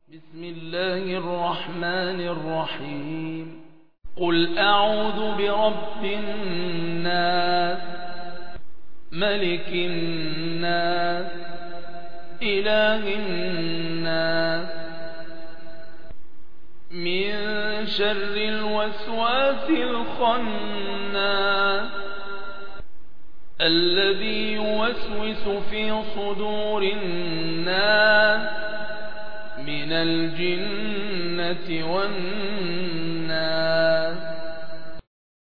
بسم الله الرحمن الرحيم. قل أعوذ برب الناس، ملك الناس، إله الناس، من شر الوسواس الخناس الذي يوسوس في صدور الناس من الجنة والناس.